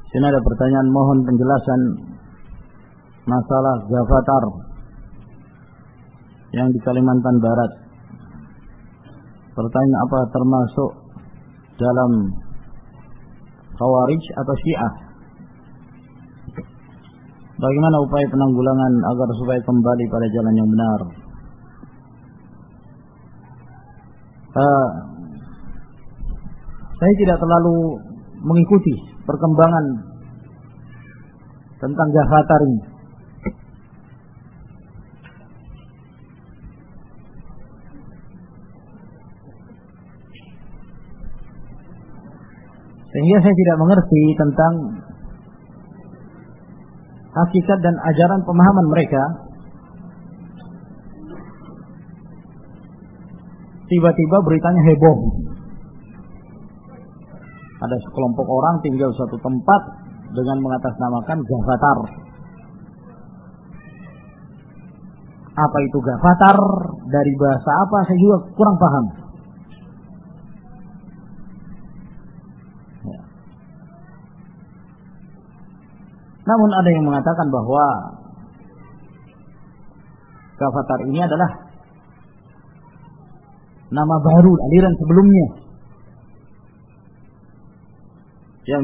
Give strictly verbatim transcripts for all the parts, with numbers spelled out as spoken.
Sini ada pertanyaan, mohon penjelasan masalah Gavatar yang di Kalimantan Barat. Pertanyaan, apa termasuk dalam Khawarij atau Syiah? Bagaimana upaya penanggulangan agar supaya kembali pada jalan yang benar? Uh, saya tidak terlalu mengikuti perkembangan tentang Gavatar ini. Sehingga saya tidak mengerti tentang hakikat dan ajaran pemahaman mereka. Tiba-tiba beritanya heboh. Ada sekelompok orang tinggal suatu tempat dengan mengatasnamakan Gavatar. Apa itu Gavatar? Dari bahasa apa? Saya juga kurang paham. Ya. Namun ada yang mengatakan bahwa Gavatar ini adalah nama baru aliran sebelumnya yang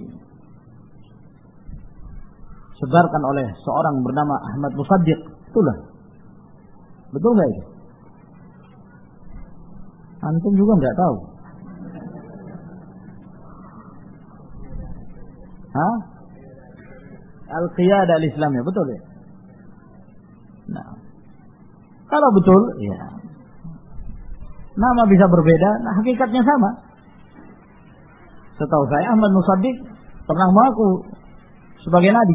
disebarkan oleh seorang bernama Ahmad Musaddiq. Itulah. Betul nggak itu? Antum juga nggak tahu. Hah? Al-Qiyadah al-Islamiyah, betul ya? Nah, kalau betul, ya. Nama bisa berbeda, nah hakikatnya sama. Setahu saya Ahmad Musaddiq pernah mengaku sebagai nabi,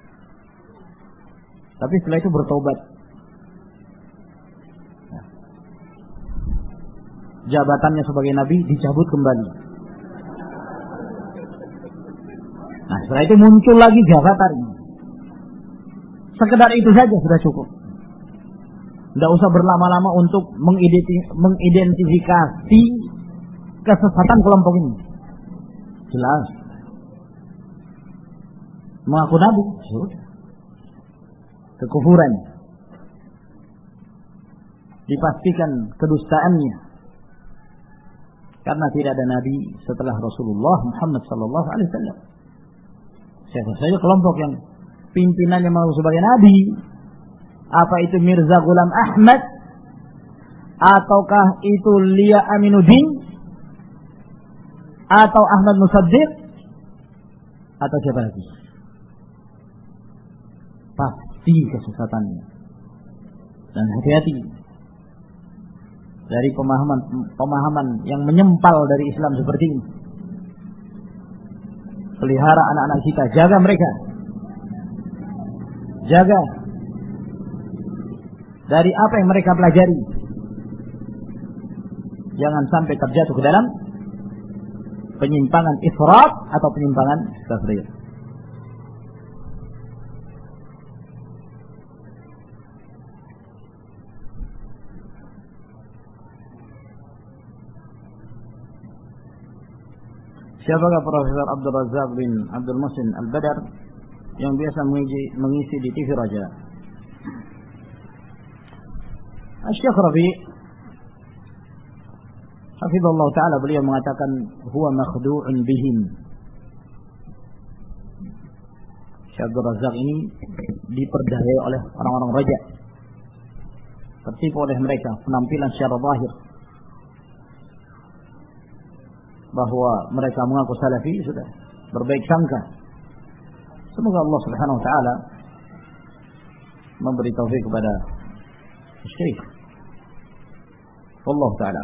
tapi setelah itu bertobat. Nah, jabatannya sebagai nabi dicabut kembali. Nah, setelah itu muncul lagi Gavatar ini. Sekedar itu saja sudah cukup. Tidak usah berlama-lama untuk mengidentifikasi kesesatan kelompok ini. Jelas. Mengaku nabi, sudah. Kekufuran. Dipastikan kedustaannya. Karena tidak ada nabi setelah Rasulullah Muhammad sallallahu alaihi wasallam. Siapa saja kelompok yang pimpinannya mengaku sebagai nabi, apa itu Mirza Ghulam Ahmad, ataukah itu Lia Aminuddin, atau Ahmad Musaddiq, atau siapa lagi, pasti kesesatannya. Dan hati-hati dari pemahaman pemahaman yang menyempal dari Islam seperti ini. Pelihara anak-anak kita, jaga mereka, jaga dari apa yang mereka pelajari. Jangan sampai terjatuh ke dalam penyimpangan ifrat atau penyimpangan tafriq. Siapakah Profesor Abdul Razak bin Abdul Muhsin Al-Badar yang biasa mengisi, mengisi di T V Raja? Syekh Rabi hafizallahu ta'ala, beliau mengatakan huwa makhdu'un bihim. Syekh Abdul Razak ini diperdayai oleh orang-orang raja, tertipu oleh mereka penampilan secara zahir bahwa mereka mengaku salafi, sudah berbaik sangka. Semoga Allah Subhanahu wa taala memberi taufik kepada Syekh. Wallahu taala.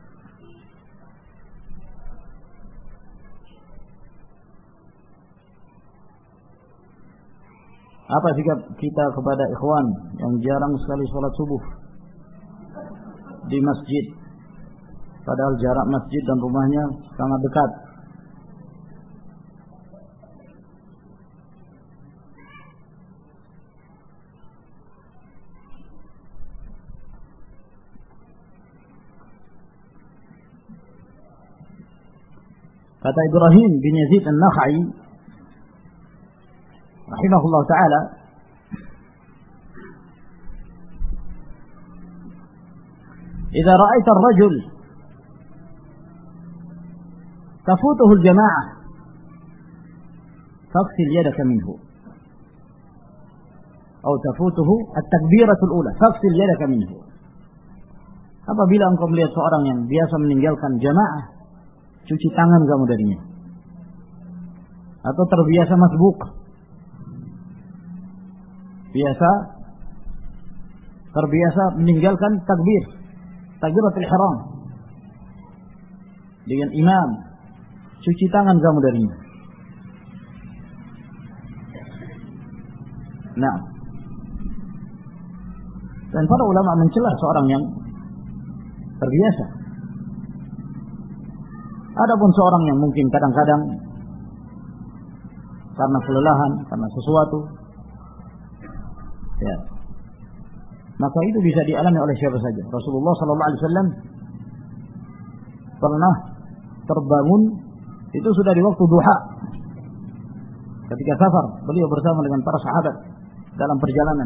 Apa sikap kita kepada ikhwan yang jarang sekali sholat subuh di masjid, padahal jarak masjid dan rumahnya sangat dekat? Kata Ibrahim bin Yazid An-Nakhai, rahimahullah taala, "Idza ra'aita ar-rajul tafutuhu al-jama'ah faghsil yadaka minhu." Atau tafutuhu at-takbiratul ula, faghsil yadaka minhu. Apabila engkau melihat seorang yang biasa meninggalkan jamaah, cuci tangan kamu darinya. Atau terbiasa masbuk, biasa terbiasa meninggalkan takbir, takbiratul ihram dengan imam, cuci tangan kamu darinya. Nah, dan para ulama mencela seorang yang terbiasa. Adapun seorang yang mungkin kadang-kadang karena kelelahan, karena sesuatu, ya, maka itu bisa dialami oleh siapa saja. Rasulullah sallallahu alaihi wasallam pernah terbangun itu sudah di waktu duha ketika safar, beliau bersama dengan para sahabat dalam perjalanan,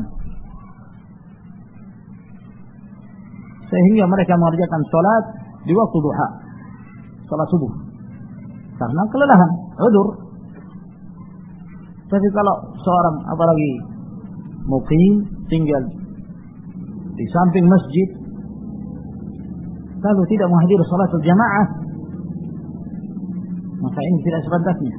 sehingga mereka mengerjakan salat di waktu duha, salat subuh, karena kelelahan, udzur. Tapi kalau seorang apalagi muqim, tinggal di samping masjid, lalu tidak menghadiri salatul jamaah, maka ini tidak sepantasnya.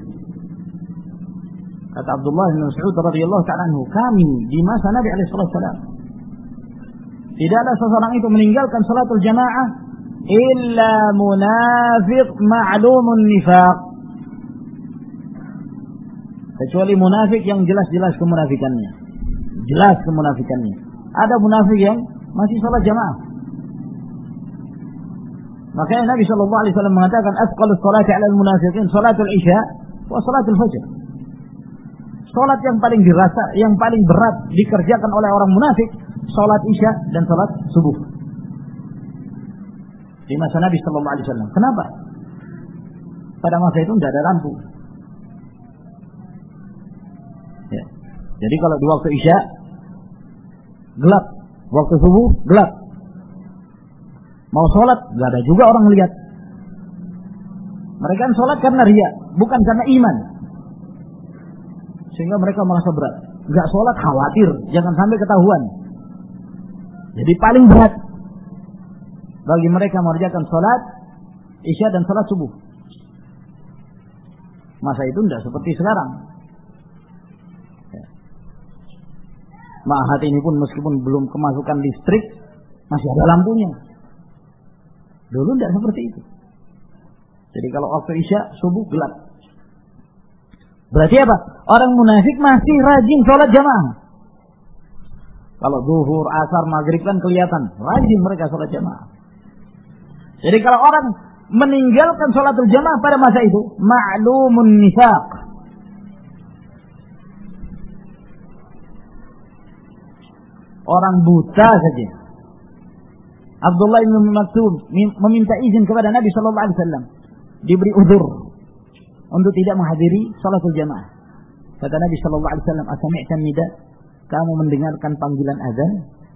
Kata Abdullah bin Mas'ud radhiyallahu ta'ala anhu, kami di masa Nabi alaihi wasallam tidaklah seseorang itu meninggalkan salatul jamaah illa munafiq ma'lumun nifaq, kecuali munafik yang jelas-jelas kemunafikannya, jelas kemunafikannya. Ada munafik yang masih salat jamaah. Makanya Nabi sallallahu alaihi wasallam mengatakan asqalus salati 'alal munafiqin salatul isya wa salatul fajr. Salat yang paling dirasa, yang paling berat dikerjakan oleh orang munafik, salat isya dan salat subuh. Di masa Nabi sallallahu alaihi wasallam. Kenapa? Pada masa itu tidak ada lampu. Ya. Jadi kalau di waktu isya gelap, waktu subuh gelap. Mau sholat gak ada juga orang lihat. Mereka sholat karena riya, bukan karena iman. Sehingga mereka merasa berat. Gak sholat khawatir jangan sampai ketahuan. Jadi paling berat bagi mereka mengerjakan sholat isya dan sholat subuh. Masa itu tidak seperti sekarang. Ma'had ini pun meskipun belum kemasukan listrik, masih ada lampunya. Dulu tidak seperti itu. Jadi kalau waktu isya, subuh gelap. Berarti apa? Orang munafik masih rajin sholat jamaah. Kalau zuhur, asar, maghrib kan kelihatan rajin mereka sholat jamaah. Jadi kalau orang meninggalkan sholatul jamaah pada masa itu, ma'lumun nifaq, orang buta saja. Abdullah bin Maktum meminta izin kepada Nabi sallallahu alaihi wasallam, diberi uzur untuk tidak menghadiri salatul jamaah. Kata Nabi sallallahu alaihi wasallam, "Asami'ta nida? Kamu mendengarkan panggilan azan?"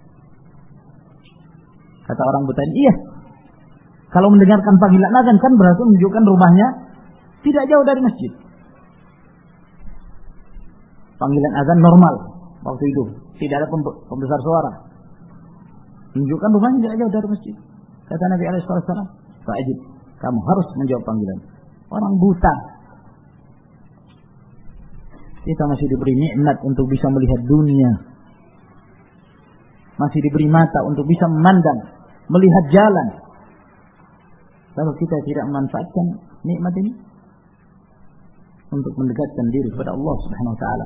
Kata orang buta, "Iya." Kalau mendengarkan panggilan azan kan berarti menunjukkan rumahnya tidak jauh dari masjid. Panggilan azan normal waktu itu, tidak ada pembesar suara, menunjukkan rumahnya tidak jauh dari masjid. Kata Nabi alaihi wasallam, "Fa'ajib, kamu harus menjawab panggilan." Orang buta. Kita masih diberi nikmat untuk bisa melihat dunia, masih diberi mata untuk bisa memandang, melihat jalan. Lalu kita tidak memanfaatkan nikmat ini untuk mendekatkan diri kepada Allah Subhanahu wa taala.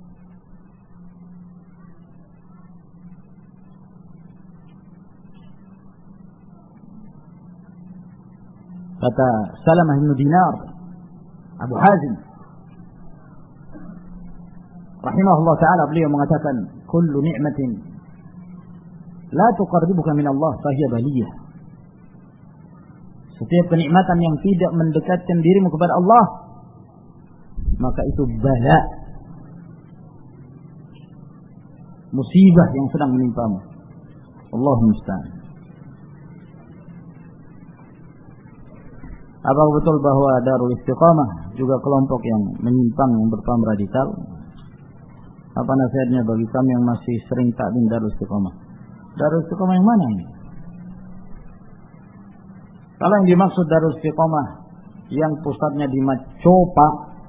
Kata Salamah bin Dinar Abu Hazim rahimahullah ta'ala, beliau mengatakan, kullu ni'matin la tuqarribuka min Allah fahiya baliyah. Setiap kenikmatan yang tidak mendekatkan dirimu kepada Allah, maka itu bala. musibah yang sedang menimpamu. Allahumma musta'an. Apakah betul bahwa Darul Istiqamah juga kelompok yang menyimpang, yang berpaham radikal? Apa nasihatnya bagi kami yang masih sering taklim Darul Istiqamah? Darul Istiqamah yang mana ini? Kalau yang dimaksud Darul Istiqamah yang pusatnya di Macopa,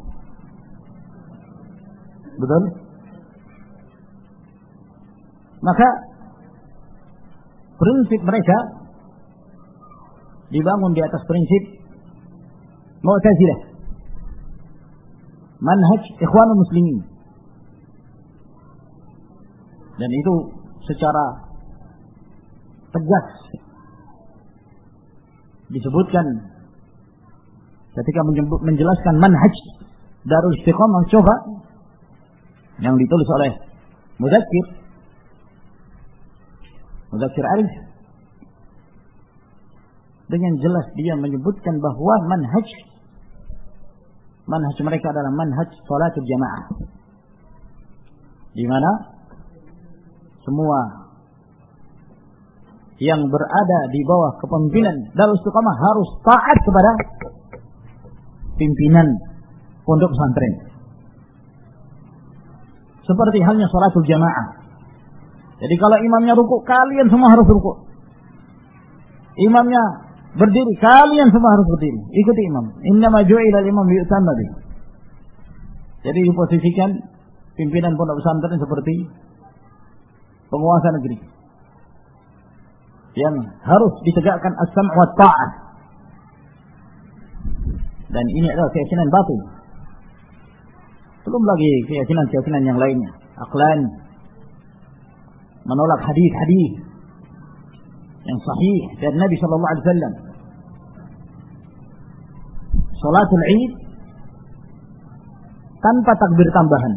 betul? Maka prinsip mereka dibangun di atas prinsip Mu'tazilah, manhaj Ikhwanul Muslimin, dan itu secara tegas disebutkan ketika menjelaskan manhaj Darul Istiqamah coba yang ditulis oleh Mudzakir Mudzakir Arif. Dengan jelas dia menyebutkan bahwa manhaj manhaj mereka adalah manhaj salatul jamaah, di mana semua yang berada di bawah kepemimpinan Darul Istiqamah harus taat kepada pimpinan pondok pesantren. Seperti halnya salatul jamaah. Jadi kalau imamnya ruku, kalian semua harus ruku. Imamnya berdiri, kalian semua harus berdiri. Ikuti imam. Innama ju'ila al-imam liyutamma bih. Jadi diposisikan pimpinan pondok pesantren seperti penguasa negeri yang harus ditegakkan as-sam' wa ta'ah. Dan ini adalah keyakinan batil. Belum lagi keyakinan-keyakinan yang lainnya, aqlan, menolak hadis-hadis yang sahih dari Nabi sallallahu alaihi wasallam. Salatul Id tanpa takbir tambahan,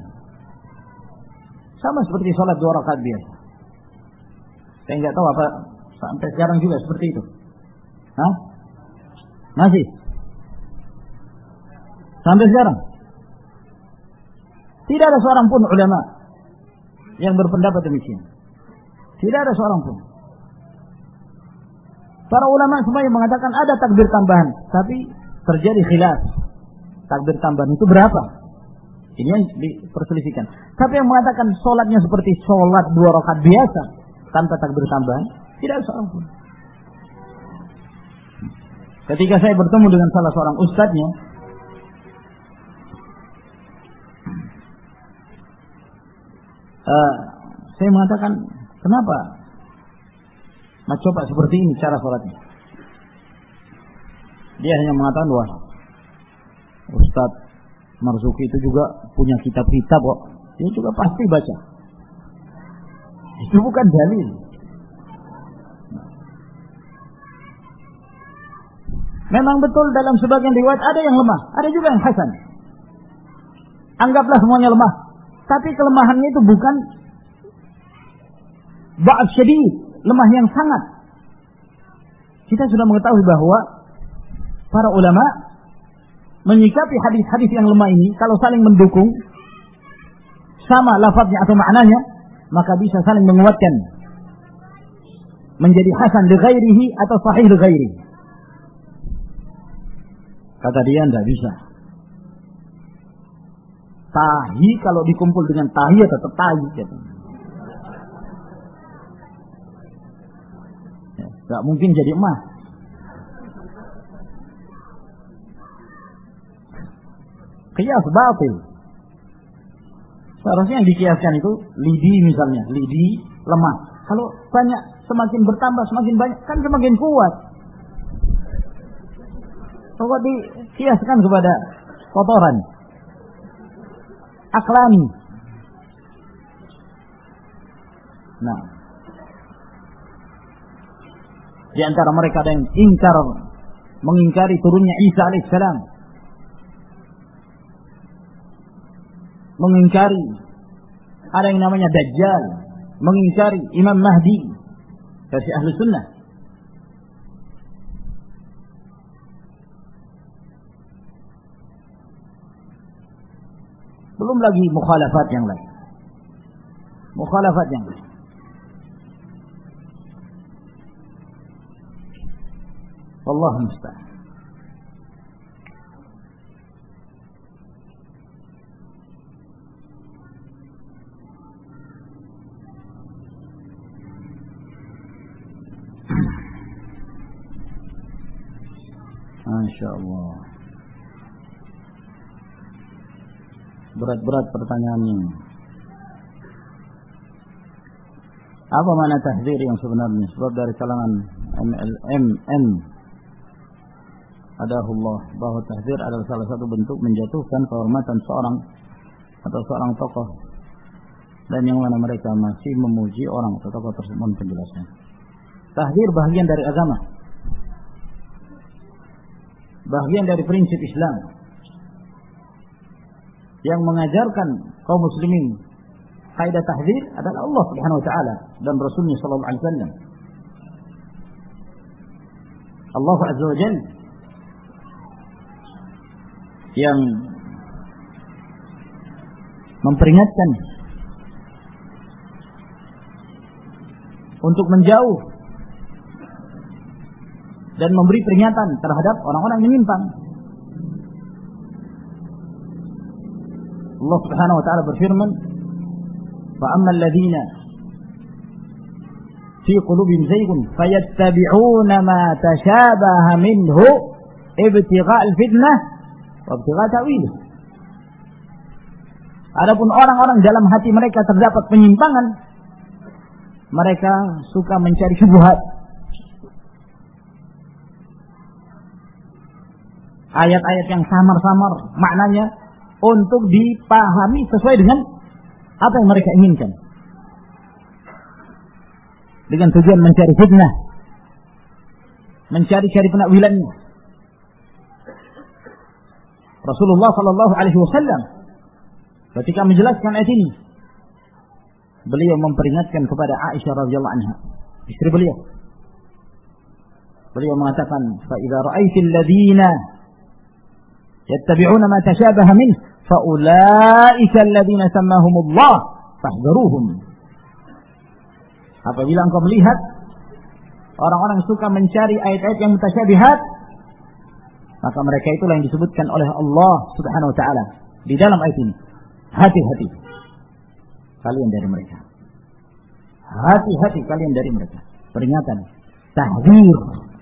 sama seperti salat dua rakaat biasa. Saya enggak tahu apa sampai sekarang juga seperti itu. Hah? Masih? Sampai sekarang? Tidak ada seorang pun ulama yang berpendapat demikian. Tidak ada seorang pun. Para ulama semuanya mengatakan ada takbir tambahan, tapi terjadi khilaf. Takbir tambahan itu berapa? Ini yang diperselisihkan. Tapi yang mengatakan sholatnya seperti sholat dua rakaat biasa tanpa takbir tambahan, tidak ada seorang pun. Ketika saya bertemu dengan salah seorang ustadznya, uh, saya mengatakan, kenapa Macoba seperti ini cara sholatnya? Dia hanya mengatakan, wah, Ustadz Marzuki itu juga punya kitab-kitab kok. Dia juga pasti baca. Itu bukan dalil. Memang betul dalam sebagian riwayat ada yang lemah, ada juga yang hasan. Anggaplah semuanya lemah. Tapi kelemahannya itu bukan ba'af syadid, lemah yang sangat. Kita sudah mengetahui bahwa para ulama menyikapi hadis-hadis yang lemah ini, kalau saling mendukung, sama lafaznya atau maknanya, maka bisa saling menguatkan, menjadi hasan li ghairihi atau sahih li ghairihi. Kata dia, tidak bisa. Tahi kalau dikumpul dengan tahi ya tetap tahi. Ya, gak mungkin jadi emas. Qiyas batil. Seharusnya yang dikiaskan itu lidi misalnya, lidi lemah. Kalau banyak, semakin bertambah semakin banyak, kan semakin kuat. Kalau dikiaskan kepada kotoran, aklani. Nah, di antara mereka ada yang ingkar, mengingkari turunnya Isa alaihissalam, mengingkari ada yang namanya Dajjal, mengingkari Imam Mahdi versi Ahlu Sunnah. Belum lagi mukhalafat yang lain. mukhalafatnya. Wallahu musta'an. Masya Allah. Berat-berat pertanyaannya. Apa makna tahdzir yang sebenarnya? Sebab dari kalangan M L M M adahullah bahwa tahdzir adalah salah satu bentuk menjatuhkan kehormatan seorang atau seorang tokoh, dan yang mana mereka masih memuji orang atau tokoh tersebut. Penjelasan. Tahdzir bagian dari agama, bagian dari prinsip Islam yang mengajarkan kaum muslimin kaidah tahdzir adalah Allah Subhanahu wa taala dan Rasulnya sallallahu alaihi wasallam. Allah Azza wa Jalla yang memperingatkan untuk menjauh dan memberi peringatan terhadap orang-orang yang menyimpang. Allah Subhanahu wa taala berfirman, "Fa ammal ladzina fi qulubihim zaygun fayattabi'una ma tashabaha minhu ibtigha' al-fitnah wa ibtigha' ta'wilih." Adapun orang-orang dalam hati mereka terdapat penyimpangan, mereka suka mencari syubhat, ayat-ayat yang samar-samar maknanya untuk dipahami sesuai dengan apa yang mereka inginkan, dengan tujuan mencari fitnah, mencari-cari penakwilannya. Rasulullah sallallahu alaihi wasallam ketika menjelaskan ayat ini, beliau memperingatkan kepada Aisyah radhiyallahu anha, istri beliau. Beliau mengatakan, "Fa idza ra'aitil ladzina yattabi'una ma tashabaha min fa ulaika alladziina sammahumullah fahdharuhum." Apabila engkau melihat orang-orang suka mencari ayat-ayat yang mutasyabihat, maka mereka itulah yang disebutkan oleh Allah Subhanahu wa taala di dalam ayat ini. Hati-hati kalian dari mereka. Hati-hati kalian dari mereka. Peringatan, tahdzir.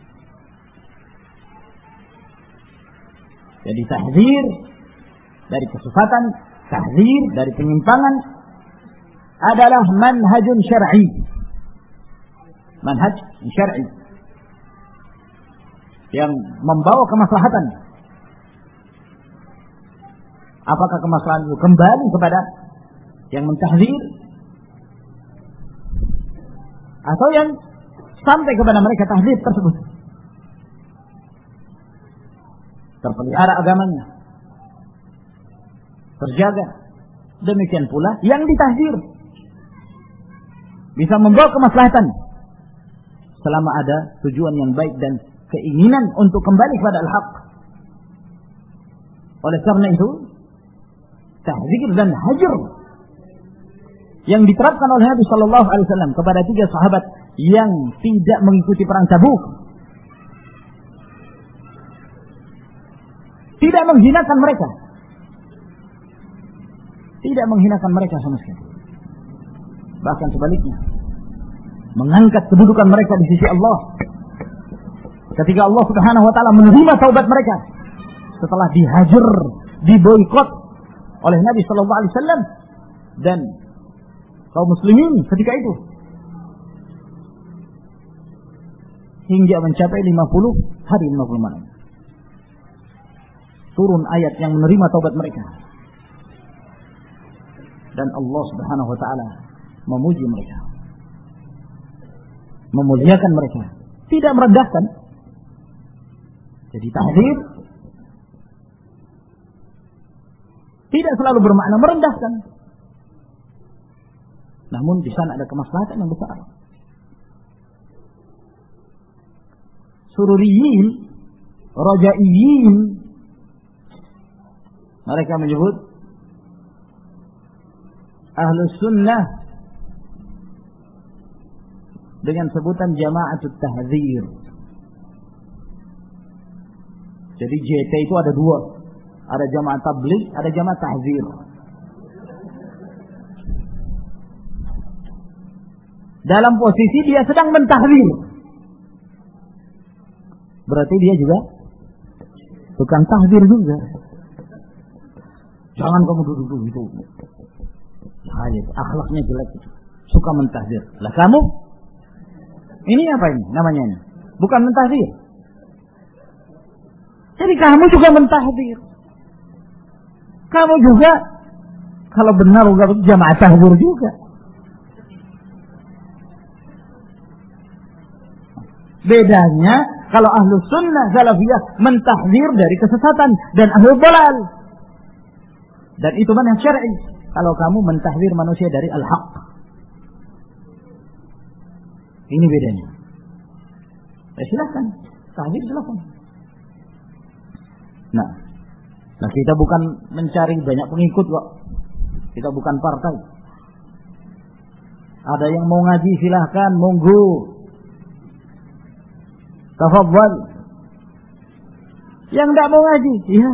Jadi tahdzir dari kesesatan, tahdzir dari penyimpangan adalah manhajun syar'i. Manhaj syar'i yang membawa kemaslahatan. Apakah kemaslahatan itu kembali kepada yang mentahdzir, atau yang sampai kepada mereka tahdzir tersebut terpelihara agamanya, terjaga. Demikian pula yang ditahdzir bisa membawa kemaslahatan selama ada tujuan yang baik dan keinginan untuk kembali kepada al-haq. Oleh karena itu, tahdzir dan hajar yang diterapkan oleh Nabi sallallahu alaihi wasallam kepada tiga sahabat yang tidak mengikuti perang Tabuk tidak menghinakan mereka, tidak menghinakan mereka sama sekali, bahkan sebaliknya mengangkat kedudukan mereka di sisi Allah. Ketika Allah Subhanahu wa taala menerima taubat mereka setelah dihajar, diboikot oleh Nabi sallallahu alaihi wasallam dan kaum muslimin ketika itu hingga mencapai lima puluh hari, lima puluh malam, turun ayat yang menerima taubat mereka, dan Allah Subhanahu wa taala memuji mereka, memuliakan mereka, tidak merendahkan. Jadi tahdzir tidak selalu bermakna merendahkan, namun di sana ada kemaslahatan yang besar. Sururiyin, rajaiyin, mereka menyebut Ahlus Sunnah dengan sebutan Jama'atut Tahdzir. Jadi J T itu ada dua. Ada Jamaah Tabligh, ada Jamaah Tahdzir. Dalam posisi dia sedang mentahdzir. Berarti dia juga bukan tahdzir juga. Jangan kamu duduk itu. Hanya akhlaknya jelek itu. Suka mentahdzir. Lah kamu? Ini apa ini namanya ini? Bukan mentahdzir. Jadi kamu juga mentahdzir. Kamu juga kalau benar juga jamaah tahdzir juga. Bedanya kalau ahlus sunnah salafiyah mentahdzir dari kesesatan dan ahlul dalal. Dan itu manhaj syar'i. Kalau kamu mentahdzir manusia dari al-haq. Ini bedanya. Ya silakan, tahdzir silakan. Nah, nah kita bukan mencari banyak pengikut kok. Kita bukan partai. Ada yang mau ngaji silahkan, monggo. Tafadhal. Yang tidak mau ngaji, ya.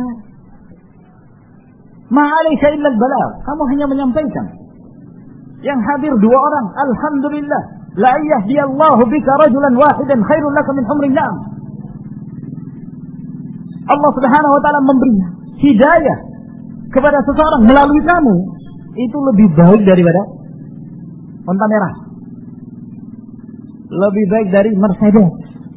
Ma'alaika illa al-balagh. Kamu hanya menyampaikan. Yang hadir dua orang, alhamdulillah. La yahdiyallahu bika rajulan wahidan khairun laka min humrin na'am. Allah Subhanahu wa taala memberi hidayah kepada seseorang melalui kamu, itu lebih baik daripada unta merah. Lebih baik dari Mercedes.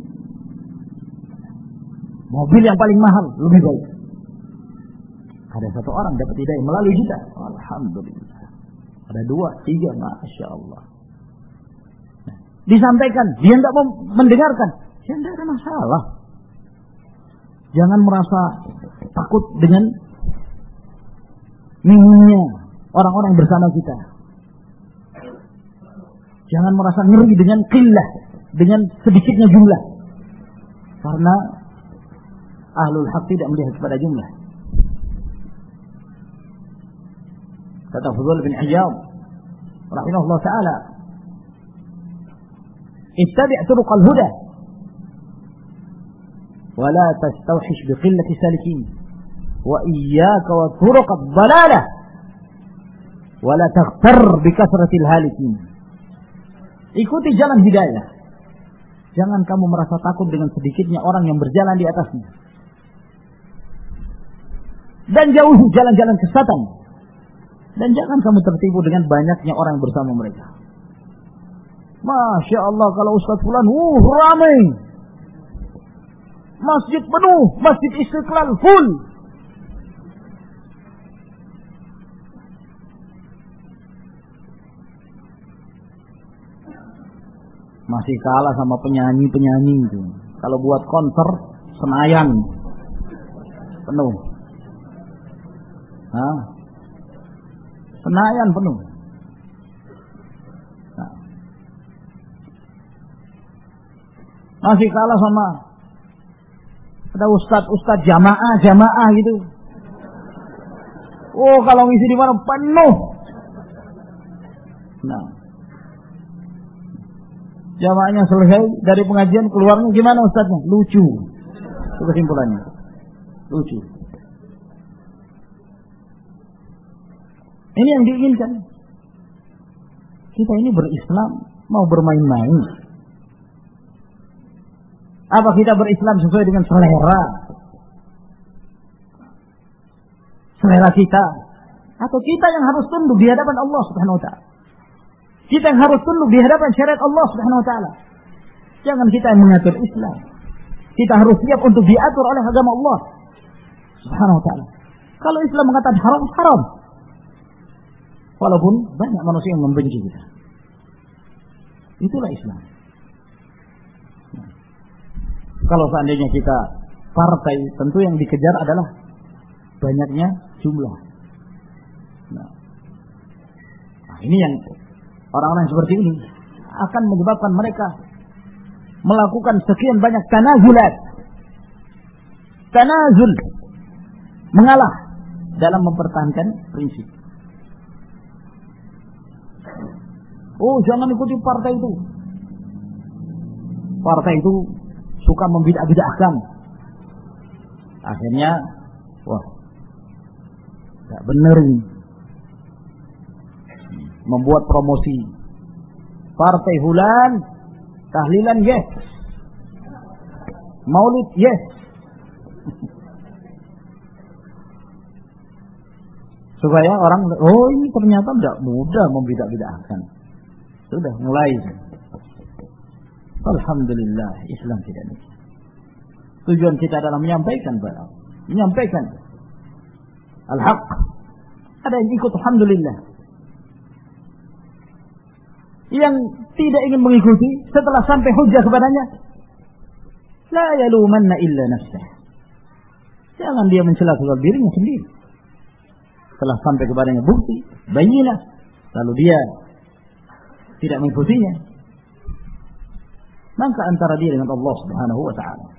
Mobil yang paling mahal lebih baik. Ada satu orang dapat hidayah melalui kita. Alhamdulillah. Ada dua, tiga, masya Allah. Nah, disampaikan, dia tidak mau mendengarkan. Ya tidak ada masalah. Jangan merasa takut dengan minimnya orang-orang bersama kita. Jangan merasa ngeri dengan qillah, dengan sedikitnya jumlah. Karena ahlul haq tidak melihat kepada jumlah. Kata Fudail bin Iyad rahimahullah ta'ala, ittabi' turuqal huda wa la tastawhish bi qillati salikin wa iyyaka wa turuqad dalalah wa la taghtar bi kasratil halikin. Ikuti jalan hidayah. Jangan kamu merasa takut dengan sedikitnya orang yang berjalan di atasnya. Dan jauhi jalan-jalan kesesatan. Dan jangan kamu tertipu dengan banyaknya orang bersama mereka. Masya Allah, kalau Ustaz Fulan, uh, ramai. Masjid penuh, Masjid Istiqlal full. Masih kalah sama penyanyi-penyanyi itu. Kalau buat konser, Senayan penuh. Hah? Senayan penuh. Nah. Masih kalah sama ada ustadz-ustadz jamaah, jamaah gitu. Oh, kalau ngisi di mana penuh. Nah, jamaahnya selesai dari pengajian, keluarnya gimana ustadznya? Lucu. Itu kesimpulannya. Lucu. Ini yang diinginkan. Kita ini berislam mau bermain-main. Apa kita berislam sesuai dengan selera? Selera kita? Atau kita yang harus tunduk di hadapan Allah Subhanahu wa taala? Kita yang harus tunduk di hadapan syariat Allah Subhanahu wa taala. Jangan kita yang mengatur Islam. Kita harus siap untuk diatur oleh agama Allah Subhanahu wa taala. Kalau Islam mengatakan haram, haram. Walaupun banyak manusia yang membenci kita. Itulah Islam. Nah, kalau seandainya kita partai, tentu yang dikejar adalah banyaknya jumlah. Nah, nah ini yang orang-orang seperti ini akan menyebabkan mereka melakukan sekian banyak tanazulat. Tanazul, mengalah dalam mempertahankan prinsip. Oh, jangan ikuti partai itu. partai itu suka membidah-bidahkan. Akhirnya, wah, tidak benar ini. Membuat promosi. Partai Fulan, tahlilan yes. Maulid yes. Supaya orang, oh ini ternyata tidak mudah membidah-bidahkan. Sudah mulai. Alhamdulillah, Islam tidak demikian. Tujuan kita adalah menyampaikan pada menyampaikan al-haq. Ada yang ikut, alhamdulillah. Yang tidak ingin mengikuti setelah sampai hujjah kepadanya, la yalumanna illa nafsah. Jangan dia mencela kepada dirinya sendiri. Setelah sampai kepadanya bukti, bayyinah, lalu dia tidak mengikutinya, maka antara dia dengan Allah Subhanahu wa taala.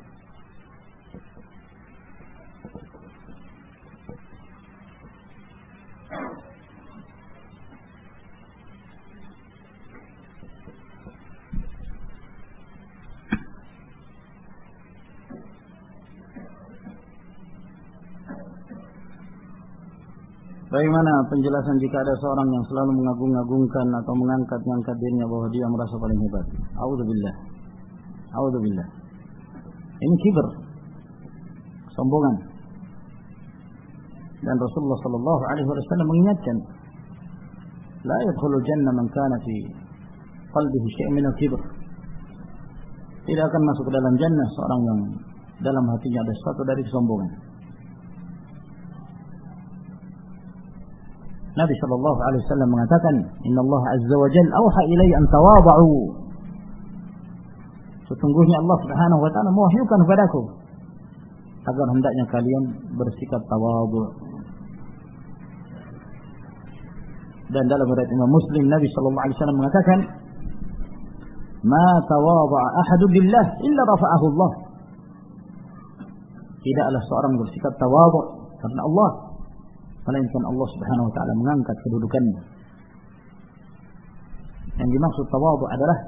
Bagaimana penjelasan jika ada seorang yang selalu mengagung-agungkan atau mengangkat-ngangkat dirinya bahwa dia merasa paling hebat? A'udzubillah. A'udzubillah. Ini kibir, sombongan. Dan Rasulullah sallallahu alaihi wasallam mengingatkan, la yadkhulul jannah man kana fi qalbihi syai'un min al-kibr. Tidak akan masuk ke dalam jannah seorang yang dalam hatinya ada sesuatu dari kesombongan. Nabi sallallahu alaihi wasallam mengatakan, "Inna Allah azza wa jalla auha ilayya an tawadhu." Sesungguhnya Allah Subhanahu wa taala mewahyukan kepadaku agar hendaknya kalian bersikap tawadhu. Dan dalam riwayat Imam Muslim, Nabi sallallahu alaihi wasallam mengatakan, "Ma tawadha'a ahadun lillah illa rafa'ahu Allah." Tidaklah seorang bersikap tawadhu karena Allah, melainkan Allah Subhanahu wa taala mengangkat kedudukannya. Yang dimaksud tawadhu adalah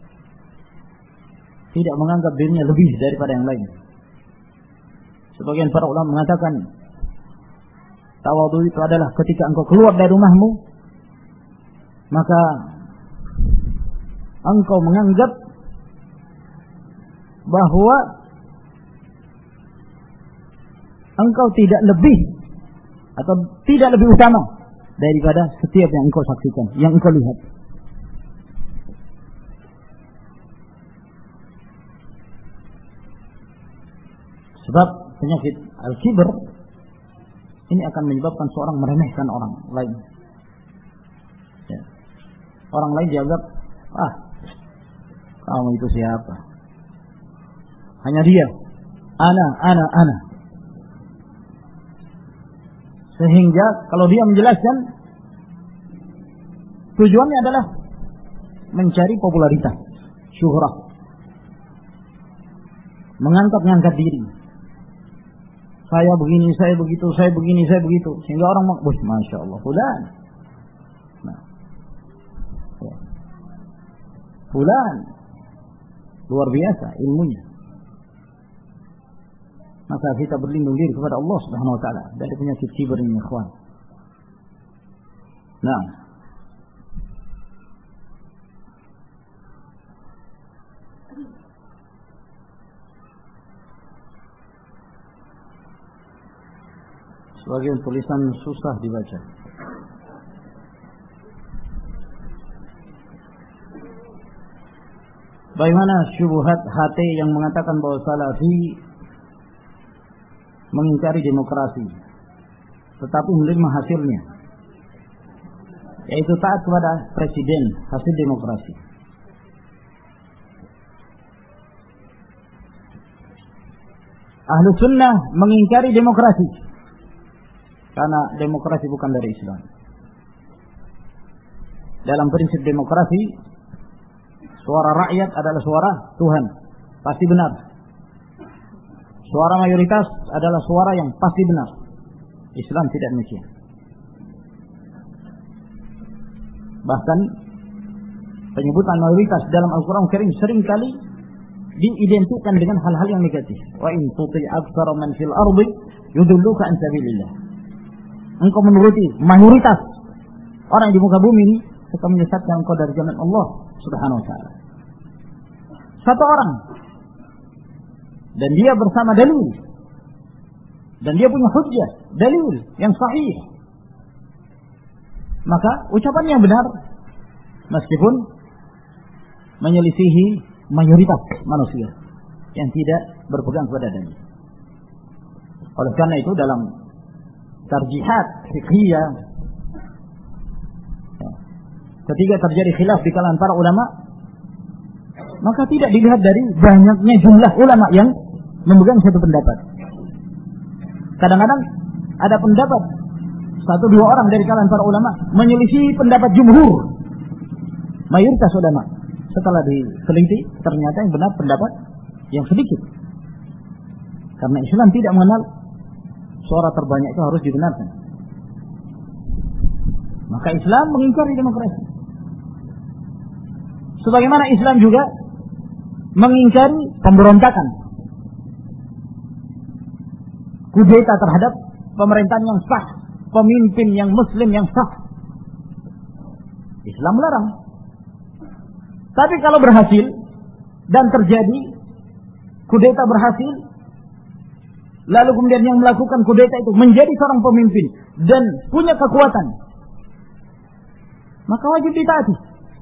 tidak menganggap dirinya lebih daripada yang lain. Sebagian para ulama mengatakan tawadhu itu adalah ketika engkau keluar dari rumahmu, maka engkau menganggap bahwa engkau tidak lebih atau tidak lebih utama daripada setiap yang engkau saksikan, yang engkau lihat. Sebab penyakit al-kibr ini akan menyebabkan seorang meremehkan orang lain. Ya. Orang lain dianggap, ah, kamu itu siapa? Hanya dia, ana, ana, ana. Sehingga kalau dia menjelaskan, tujuannya adalah mencari popularitas, syuhrah, mengangkat-ngangkat diri. Saya begini, saya begitu, saya begini, saya begitu. Sehingga orang mau, wah, masya Allah, fulan. Nah, ya. Fulan luar biasa ilmunya. Maka kita berlindung diri kepada Allah Subhanahu wa taala dari penyakit kibir ini, ikhwan. Nah, sebagian tulisan susah dibaca. Bagaimana syubhat H T yang mengatakan bahwa Salafi mengingkari demokrasi, tetapi menerima hasilnya, yaitu taat kepada presiden hasil demokrasi. Ahlu sunnah mengingkari demokrasi karena demokrasi bukan dari Islam. Dalam prinsip demokrasi, suara rakyat adalah suara Tuhan, pasti benar. Suara mayoritas adalah suara yang pasti benar. Islam tidak demikian. Bahkan penyebutan mayoritas dalam Al-Quran Karim seringkali diidentikan dengan hal-hal yang negatif. Wa in tuti aktsara man fil ardi yudilluka an sabilillah. Engkau menuruti mayoritas orang di muka bumi ini akan menyesatkan engkau dari jalan Allah Subhanahu wa taala. Satu orang dan dia bersama dalil dan dia punya hujjah, dalil yang sahih, maka ucapan yang benar meskipun menyelisihi mayoritas manusia yang tidak berpegang kepada dalil. Oleh karena itu dalam tarjihat fiqhiyah, ketika terjadi khilaf di kalangan para ulama, maka tidak dilihat dari banyaknya jumlah ulama yang memegang satu pendapat. Kadang-kadang ada pendapat satu dua orang dari kalangan para ulama menyelisih pendapat jumhur mayoritas ulama. Setelah diteliti ternyata yang benar pendapat yang sedikit. Karena Islam tidak mengenal suara terbanyak itu harus dibenarkan. Maka Islam mengingkari demokrasi. Sebagaimana Islam juga mengingkari pemberontakan, kudeta terhadap pemerintahan yang sah, pemimpin yang muslim yang sah. Islam melarang. Tapi kalau berhasil dan terjadi kudeta berhasil, lalu kemudian yang melakukan kudeta itu menjadi seorang pemimpin dan punya kekuatan, maka wajib ditaati.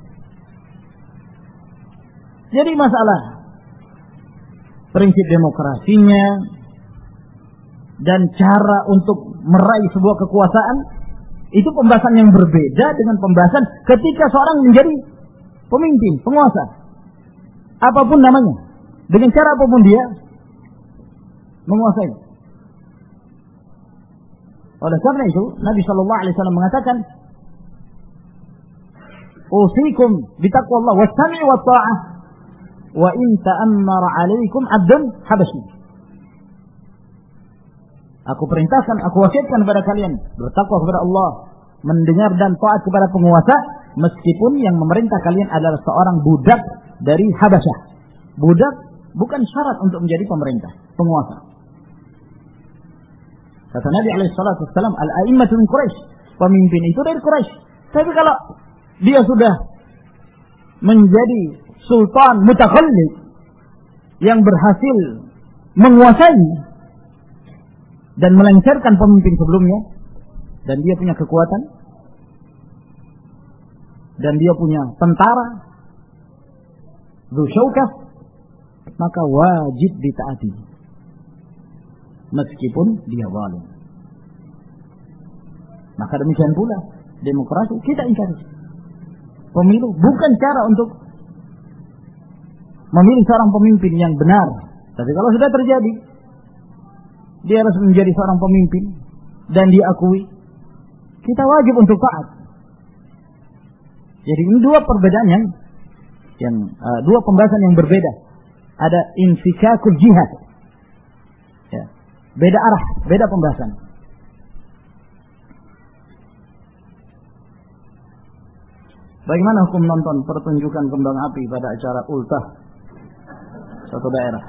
Jadi masalah prinsip demokrasinya dan cara untuk meraih sebuah kekuasaan itu pembahasan yang berbeda dengan pembahasan ketika seorang menjadi pemimpin, penguasa, apapun namanya, dengan cara apapun dia menguasai. Oleh karena itu Nabi Shallallahu Alaihi Wasallam mengatakan, "Usikum bitaqwallah was-sam'i wat-tha'ah, wa in ta'ammara 'alaikum 'abdun habasyi." Aku perintahkan, aku wasiatkan kepada kalian bertakwa kepada Allah, mendengar dan taat kepada penguasa, meskipun yang memerintah kalian adalah seorang budak dari Habasyah. Budak bukan syarat untuk menjadi pemerintah, penguasa. Kata Nabi alaihi salatu wassalam, al-a'immatu min Quraisy, pemimpin itu dari Quraisy. Tapi kalau dia sudah menjadi sultan mutakhallid yang berhasil menguasai dan melengsarkan pemimpin sebelumnya, dan dia punya kekuatan, dan dia punya tentara, dzu syaukah, maka wajib ditaati meskipun dia zalim. Maka demikian pula demokrasi kita ingkari. Pemilu bukan cara untuk memilih seorang pemimpin yang benar, tapi kalau sudah terjadi dia harus menjadi seorang pemimpin dan diakui, kita wajib untuk taat. Jadi ini dua perbedaan yang, yang uh, dua pembahasan yang berbeda. Ada infikakul jihad, ya, beda arah, beda pembahasan. Bagaimana hukum nonton pertunjukan kembang api pada acara ultah suatu daerah?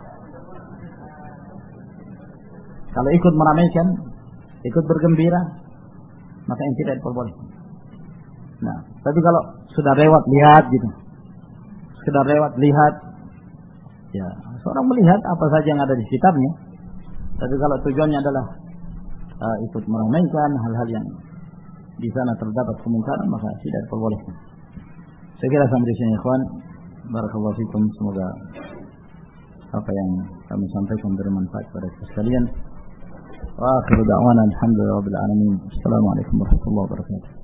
Kalau ikut meramaikan, ikut bergembira, maka yang tidak diperbolehkan. Nah, tapi kalau sudah lewat lihat gitu, sekedar lewat lihat, ya seorang melihat apa saja yang ada di sekitarnya. Tapi kalau tujuannya adalah uh, ikut meramaikan hal-hal yang di sana terdapat kemungkaran, maka tidak diperbolehkan. Saya kira sampai di sini, ikhwan. Barakallahu fikum. Semoga apa yang kami sampaikan bermanfaat kepada kita sekalian. Wa akhiru da'wana alhamdulillahi rabbil alamin. Assalamualaikum warahmatullahi wabarakatuh.